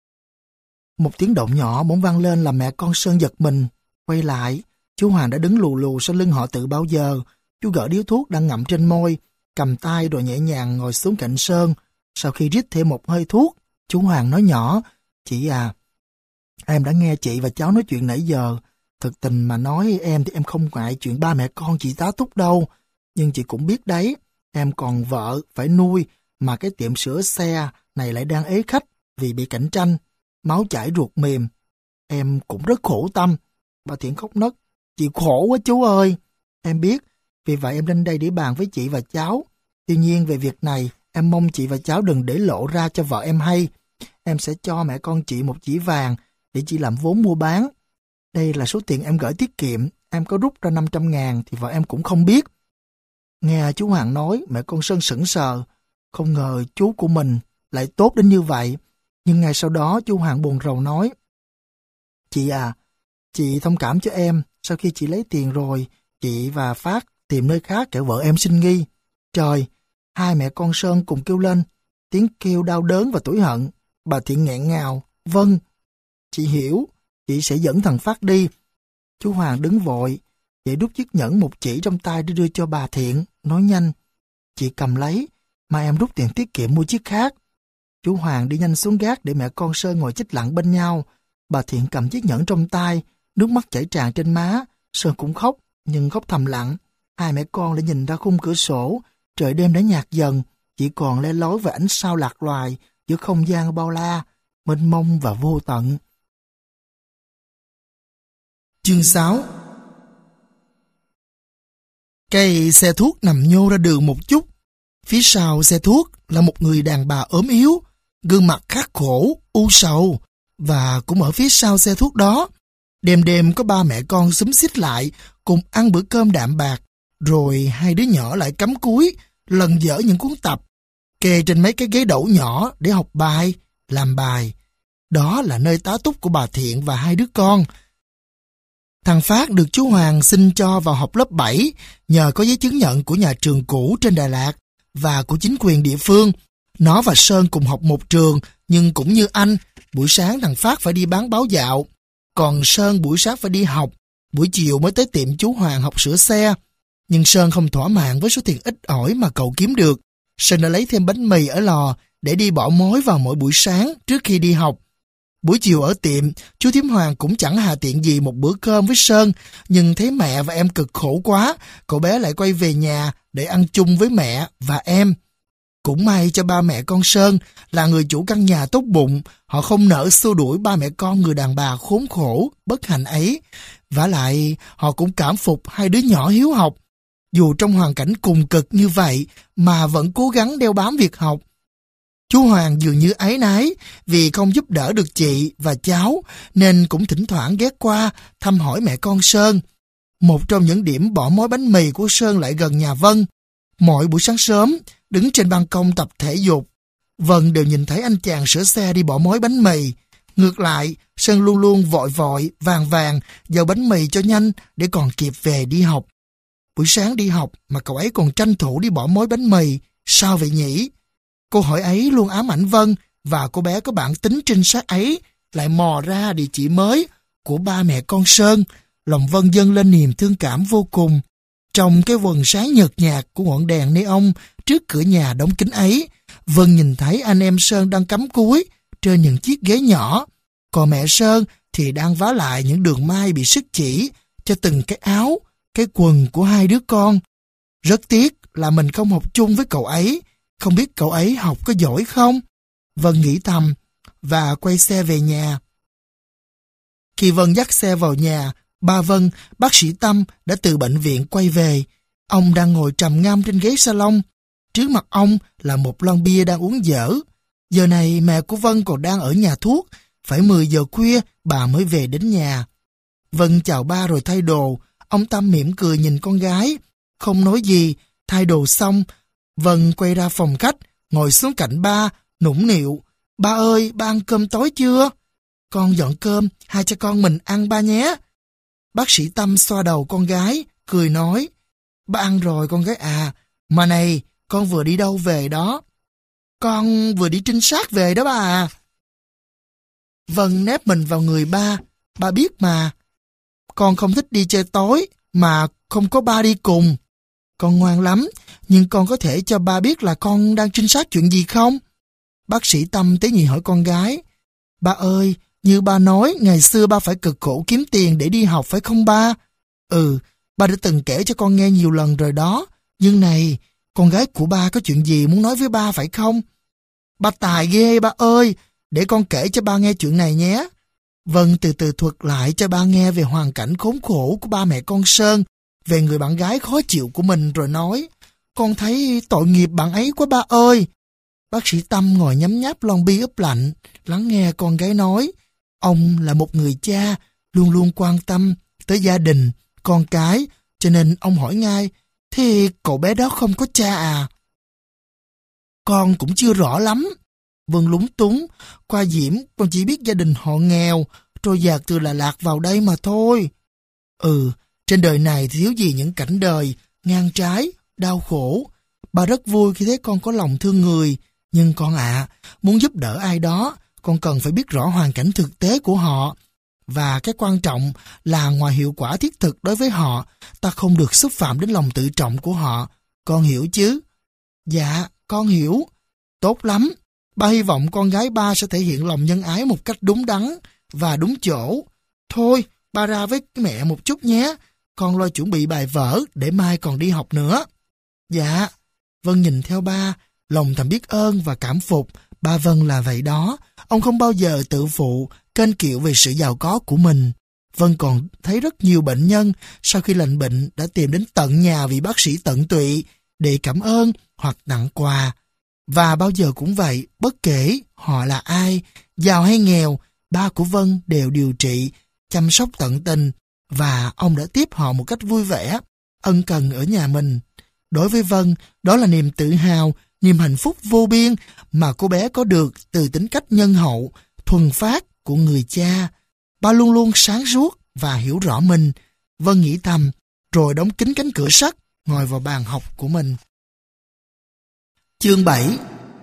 Một tiếng động nhỏ bỗng vang lên làm mẹ con Sơn giật mình. Quay lại, chú Hoàng đã đứng lù lù sau lưng họ từ bao giờ. Chú gỡ điếu thuốc đang ngậm trên môi, cầm tay rồi nhẹ nhàng ngồi xuống cạnh Sơn. Sau khi rít thêm một hơi thuốc, chú Hoàng nói nhỏ, chị à, em đã nghe chị và cháu nói chuyện nãy giờ. Thực tình mà nói em thì em không ngại chuyện ba mẹ con chị tá túc đâu. Nhưng chị cũng biết đấy, em còn vợ phải nuôi, mà cái tiệm sửa xe này lại đang ế khách vì bị cạnh tranh. Máu chảy ruột mềm. Em cũng rất khổ tâm. Bà Thiện khóc nấc. Chị khổ quá chú ơi. Em biết, vì vậy em lên đây để bàn với chị và cháu. Tuy nhiên về việc này, em mong chị và cháu đừng để lộ ra cho vợ em hay. Em sẽ cho mẹ con chị một chỉ vàng để chị làm vốn mua bán. Đây là số tiền em gửi tiết kiệm. Em có rút ra năm trăm ngàn thì vợ em cũng không biết. Nghe chú Hoàng nói, mẹ con Sơn sững sờ. Không ngờ chú của mình lại tốt đến như vậy. Nhưng ngay sau đó chú Hoàng buồn rầu nói. Chị à, chị thông cảm cho em. Sau khi chị lấy tiền rồi, chị và Phát tìm nơi khác kẻo vợ em sinh nghi. Trời, hai mẹ con Sơn cùng kêu lên. Tiếng kêu đau đớn và tủi hận. Bà Thiện nghẹn ngào. Vâng, chị hiểu. Chị sẽ dẫn thằng Phát đi. Chú Hoàng đứng vội. Vậy đút chiếc nhẫn một chỉ trong tay để đưa cho bà Thiện. Nói nhanh. Chị cầm lấy, mà em rút tiền tiết kiệm mua chiếc khác. Chú Hoàng đi nhanh xuống gác để mẹ con Sơn ngồi chích lặng bên nhau. Bà Thiện cầm chiếc nhẫn trong tay, nước mắt chảy tràn trên má. Sơn cũng khóc, nhưng khóc thầm lặng. Hai mẹ con lại nhìn ra khung cửa sổ. Trời đêm đã nhạt dần, chỉ còn le lói về ánh sao lạc loài giữa không gian bao la, mênh mông và vô tận. Chương sáu. Cây xe thuốc nằm nhô ra đường một chút. Phía sau xe thuốc là một người đàn bà ốm yếu, gương mặt khắc khổ, u sầu. Và cũng ở phía sau xe thuốc đó, đêm đêm có ba mẹ con xúm xít lại cùng ăn bữa cơm đạm bạc. Rồi hai đứa nhỏ lại cắm cúi, lần dở những cuốn tập, kê trên mấy cái ghế đẩu nhỏ để học bài, làm bài. Đó là nơi tá túc của bà Thiện và hai đứa con. Thằng Phát được chú Hoàng xin cho vào học lớp bảy nhờ có giấy chứng nhận của nhà trường cũ trên Đà Lạt và của chính quyền địa phương. Nó và Sơn cùng học một trường, nhưng cũng như anh, buổi sáng thằng Phát phải đi bán báo dạo, còn Sơn buổi sáng phải đi học, buổi chiều mới tới tiệm chú Hoàng học sửa xe. Nhưng Sơn không thỏa mãn với số tiền ít ỏi mà cậu kiếm được. Sơn đã lấy thêm bánh mì ở lò để đi bỏ mối vào mỗi buổi sáng trước khi đi học. Buổi chiều ở tiệm, chú Thím Hoàng cũng chẳng hà tiện gì một bữa cơm với Sơn, nhưng thấy mẹ và em cực khổ quá, cậu bé lại quay về nhà để ăn chung với mẹ và em. Cũng may cho ba mẹ con Sơn là người chủ căn nhà tốt bụng, họ không nỡ xua đuổi ba mẹ con người đàn bà khốn khổ, bất hạnh ấy. Vả lại, họ cũng cảm phục hai đứa nhỏ hiếu học. Dù trong hoàn cảnh cùng cực như vậy mà vẫn cố gắng đeo bám việc học. Chú Hoàng dường như áy náy vì không giúp đỡ được chị và cháu, nên cũng thỉnh thoảng ghé qua thăm hỏi mẹ con Sơn. Một trong những điểm bỏ mối bánh mì của Sơn lại gần nhà Vân. Mỗi buổi sáng sớm, đứng trên ban công tập thể dục, Vân đều nhìn thấy anh chàng sửa xe đi bỏ mối bánh mì. Ngược lại, Sơn luôn luôn vội vội, vàng vàng, giàu bánh mì cho nhanh để còn kịp về đi học. Buổi sáng đi học mà cậu ấy còn tranh thủ đi bỏ mối bánh mì, sao vậy nhỉ? Câu hỏi ấy luôn ám ảnh Vân, và cô bé có bản tính trinh sát ấy lại mò ra địa chỉ mới của ba mẹ con Sơn. Lòng Vân dâng lên niềm thương cảm vô cùng. Trong cái vầng sáng nhợt nhạt của ngọn đèn neon trước cửa nhà đóng kín ấy, Vân nhìn thấy anh em Sơn đang cắm cúi trên những chiếc ghế nhỏ, còn mẹ Sơn thì đang vá lại những đường may bị sứt chỉ cho từng cái áo, cái quần của hai đứa con. Rất tiếc là mình không học chung với cậu ấy, không biết cậu ấy học có giỏi không? Vân nghĩ thầm và quay xe về nhà. Khi Vân dắt xe vào nhà, ba Vân, bác sĩ Tâm đã từ bệnh viện quay về. Ông đang ngồi trầm ngâm trên ghế salon. Trước mặt ông là một lon bia đang uống dở. Giờ này mẹ của Vân còn đang ở nhà thuốc. Phải mười giờ khuya bà mới về đến nhà. Vân chào ba rồi thay đồ. Ông Tâm mỉm cười nhìn con gái, không nói gì. Thay đồ xong, Vân quay ra phòng khách, ngồi xuống cạnh ba, nũng nịu. Ba ơi, ba ăn cơm tối chưa? Con dọn cơm, hai cha con mình ăn ba nhé. Bác sĩ Tâm xoa đầu con gái, cười nói. Ba ăn rồi con gái à, mà này, con vừa đi đâu về đó? Con vừa đi trinh sát về đó ba à. Vân nép mình vào người ba, ba biết mà. Con không thích đi chơi tối, mà không có ba đi cùng. Con ngoan lắm, nhưng con có thể cho ba biết là con đang trinh sát chuyện gì không? Bác sĩ Tâm tế nhị hỏi con gái. Ba ơi, như ba nói, ngày xưa ba phải cực khổ kiếm tiền để đi học phải không ba? Ừ, ba đã từng kể cho con nghe nhiều lần rồi đó. Nhưng này, con gái của ba có chuyện gì muốn nói với ba phải không? Ba tài ghê ba ơi, để con kể cho ba nghe chuyện này nhé. Vân từ từ thuật lại cho ba nghe về hoàn cảnh khốn khổ của ba mẹ con Sơn, về người bạn gái khó chịu của mình rồi nói. Con thấy tội nghiệp bạn ấy quá ba ơi. Bác sĩ Tâm ngồi nhấm nháp lon bia ướp lạnh, lắng nghe con gái nói. Ông là một người cha, luôn luôn quan tâm tới gia đình, con cái, cho nên ông hỏi ngay, thế cậu bé đó không có cha à? Con cũng chưa rõ lắm. Vân lúng túng, qua Diễm con chỉ biết gia đình họ nghèo, trôi dạt từ Đà Lạt vào đây mà thôi. Ừ, trên đời này thì thiếu gì những cảnh đời, ngang trái, đau khổ. Ba rất vui khi thấy con có lòng thương người, nhưng con ạ, à, muốn giúp đỡ ai đó, con cần phải biết rõ hoàn cảnh thực tế của họ. Và cái quan trọng là ngoài hiệu quả thiết thực đối với họ, ta không được xúc phạm đến lòng tự trọng của họ. Con hiểu chứ? Dạ, con hiểu. Tốt lắm. Ba hy vọng con gái ba sẽ thể hiện lòng nhân ái một cách đúng đắn và đúng chỗ. Thôi, ba ra với mẹ một chút nhé. Con lo chuẩn bị bài vở để mai còn đi học nữa. Dạ. Vân nhìn theo ba, lòng thầm biết ơn và cảm phục. Ba Vân là vậy đó. Ông không bao giờ tự phụ, kênh kiệu về sự giàu có của mình. Vân còn thấy rất nhiều bệnh nhân sau khi lành bệnh đã tìm đến tận nhà vị bác sĩ tận tụy để cảm ơn hoặc tặng quà. Và bao giờ cũng vậy, bất kể họ là ai, giàu hay nghèo, ba của Vân đều điều trị, chăm sóc tận tình, và ông đã tiếp họ một cách vui vẻ, ân cần ở nhà mình. Đối với Vân, đó là niềm tự hào, niềm hạnh phúc vô biên mà cô bé có được từ tính cách nhân hậu, thuần phát của người cha. Ba luôn luôn sáng suốt và hiểu rõ mình. Vân nghĩ thầm, rồi đóng kín cánh cửa sắt, ngồi vào bàn học của mình. Chương bảy.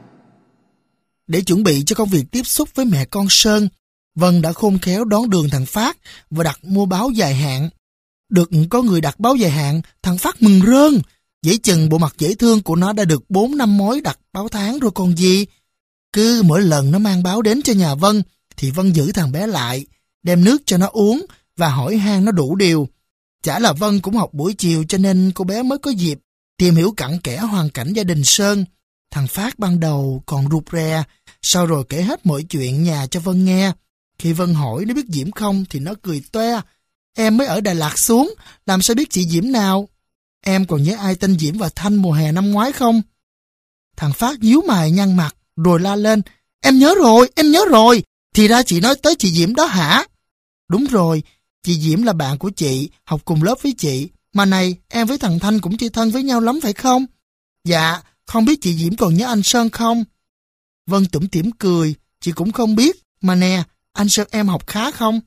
Để chuẩn bị cho công việc tiếp xúc với mẹ con Sơn, Vân đã khôn khéo đón đường thằng Phát và đặt mua báo dài hạn. Được có người đặt báo dài hạn, thằng Phát mừng rơn. Dễ chừng bộ mặt dễ thương của nó đã được bốn năm mối đặt báo tháng rồi còn gì. Cứ mỗi lần nó mang báo đến cho nhà Vân thì Vân giữ thằng bé lại, đem nước cho nó uống và hỏi han nó đủ điều. Chả là Vân cũng học buổi chiều cho nên cô bé mới có dịp tìm hiểu cặn kẽ hoàn cảnh gia đình Sơn. Thằng Phát ban đầu còn rụt rè, sau rồi kể hết mọi chuyện nhà cho Vân nghe. Khi Vân hỏi nó biết Diễm không thì nó cười toe. Em mới ở Đà Lạt xuống, làm sao biết chị Diễm nào? Em còn nhớ ai tên Diễm và Thanh mùa hè năm ngoái không? Thằng Phát nhíu mày nhăn mặt rồi la lên. Em nhớ rồi, em nhớ rồi. Thì ra chị nói tới chị Diễm đó hả? Đúng rồi, chị Diễm là bạn của chị, học cùng lớp với chị. Mà này, em với thằng Thanh cũng chơi thân với nhau lắm phải không? Dạ, không biết chị Diễm còn nhớ anh Sơn không? Vân tủm tỉm cười, chị cũng không biết. Mà nè, anh Sơn em học khá không?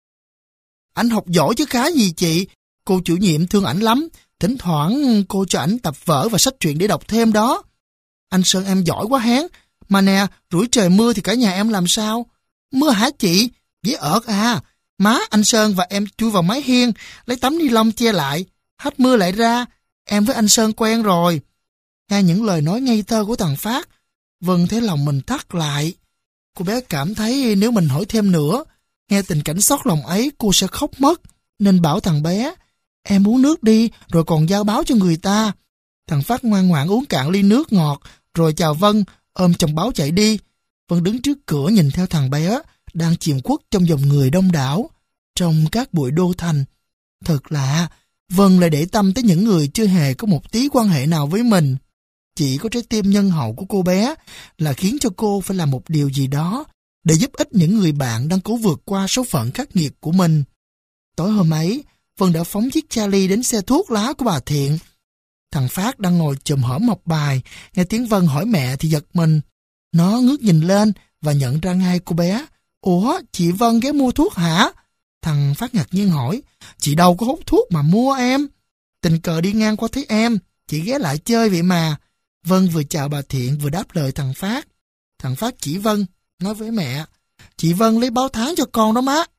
Anh học giỏi chứ khá gì chị. Cô chủ nhiệm thương ảnh lắm. Thỉnh thoảng cô cho ảnh tập vở và sách truyện để đọc thêm đó. Anh Sơn em giỏi quá hén. Mà nè, rủi trời mưa thì cả nhà em làm sao? Mưa hả chị? Ghế ợt à. Má anh Sơn và em chui vào mái hiên, lấy tấm ni lông che lại. Hết mưa lại ra. Em với anh Sơn quen rồi. Nghe những lời nói ngây thơ của thằng Phát, Vân thấy lòng mình thắt lại. Cô bé cảm thấy nếu mình hỏi thêm nữa, nghe tình cảnh xót lòng ấy cô sẽ khóc mất. Nên bảo thằng bé, em uống nước đi rồi còn giao báo cho người ta. Thằng Phát ngoan ngoãn uống cạn ly nước ngọt, rồi chào Vân, ôm chồng báo chạy đi. Vân đứng trước cửa nhìn theo thằng bé, đang chìm khuất trong dòng người đông đảo, trong các bụi đô thành. Thật lạ, Vân lại để tâm tới những người chưa hề có một tí quan hệ nào với mình. Chỉ có trái tim nhân hậu của cô bé là khiến cho cô phải làm một điều gì đó để giúp ích những người bạn đang cố vượt qua số phận khắc nghiệt của mình. Tối hôm ấy, Vân đã phóng chiếc Charlie đến xe thuốc lá của bà Thiện. Thằng Phát đang ngồi chùm hổm học bài, nghe tiếng Vân hỏi mẹ thì giật mình. Nó ngước nhìn lên và nhận ra ngay cô bé. Ủa, chị Vân ghé mua thuốc hả? Thằng Phát ngạc nhiên hỏi. Chị đâu có hút thuốc mà mua em. Tình cờ đi ngang qua thấy em, chị ghé lại chơi vậy mà. Vân vừa chào bà Thiện vừa đáp lời thằng Phát. Thằng Phát chỉ Vân, nói với mẹ. Chị Vân lấy báo tháng cho con đó má.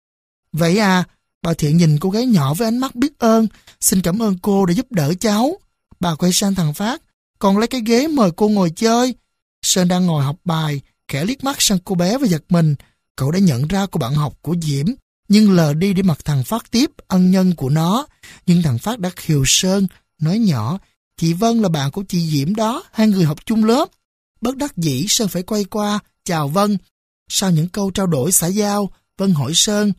Vậy à, bà Thiện nhìn cô gái nhỏ với ánh mắt biết ơn. Xin cảm ơn cô đã giúp đỡ cháu. Bà quay sang thằng Phát. Con lấy cái ghế mời cô ngồi chơi. Sơn đang ngồi học bài, khẽ liếc mắt sang cô bé và giật mình. Cậu đã nhận ra cô bạn học của Diễm, nhưng lờ đi để mặc thằng Phát tiếp ân nhân của nó. Nhưng thằng Phát đã khiều Sơn, nói nhỏ. Chị Vân là bạn của chị Diễm đó, hai người học chung lớp. Bất đắc dĩ Sơn phải quay qua, chào Vân. Sau những câu trao đổi xã giao, Vân hỏi Sơn.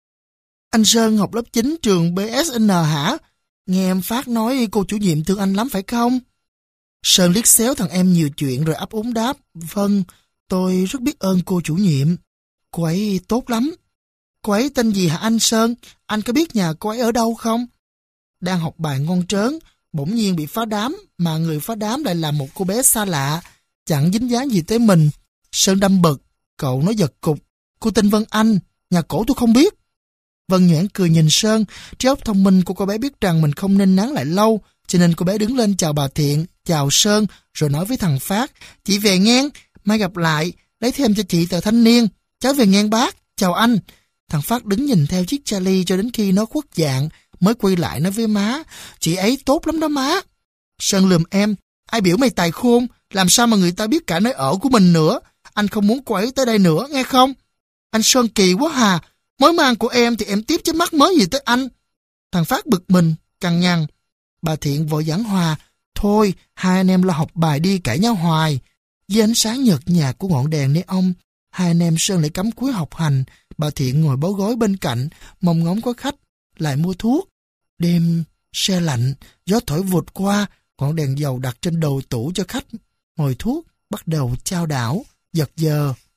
Anh Sơn học lớp chín trường bê ét en hả? Nghe em Phát nói cô chủ nhiệm thương anh lắm phải không? Sơn liếc xéo thằng em nhiều chuyện rồi ấp úng đáp. Vâng, tôi rất biết ơn cô chủ nhiệm. Cô ấy tốt lắm. Cô ấy tên gì hả anh Sơn? Anh có biết nhà cô ấy ở đâu không? Đang học bài ngon trớn, bỗng nhiên bị phá đám, mà người phá đám lại là một cô bé xa lạ, chẳng dính dáng gì tới mình. Sơn đâm bực, cậu nói giật cục. Cô tên Vân Anh, nhà cổ tôi không biết. Vân nhoẻn cười nhìn Sơn, trí óc thông minh của cô bé biết rằng mình không nên nán lại lâu, cho nên cô bé đứng lên chào bà Thiện, chào Sơn, rồi nói với thằng Phát. Chị về ngang, mai gặp lại, lấy thêm cho chị tờ thanh niên. Cháu về ngang bác, chào anh. Thằng Phát đứng nhìn theo chiếc Charlie cho đến khi nó khuất dạng, mới quay lại nói với má. Chị ấy tốt lắm đó má. Sơn lườm em. Ai biểu mày tài khôn, làm sao mà người ta biết cả nơi ở của mình nữa. Anh không muốn cô ấy tới đây nữa, nghe không? Anh Sơn kỳ quá hà. Mối mang của em thì em tiếp chứ mắc mới gì tới anh. Thằng Phát bực mình, cằn nhằn. Bà Thiện vội giảng hòa. Thôi, hai anh em lo học bài đi, cãi nhau hoài. Dưới ánh sáng nhợt nhạt của ngọn đèn neon, hai anh em Sơn lại cắm cúi học hành. Bà Thiện ngồi bó gối bên cạnh, mong ngóng có khách, lại mua thuốc. Đêm, se lạnh, gió thổi vụt qua, ngọn đèn dầu đặt trên đầu tủ cho khách. Mồi thuốc, bắt đầu chao đảo, giật giờ.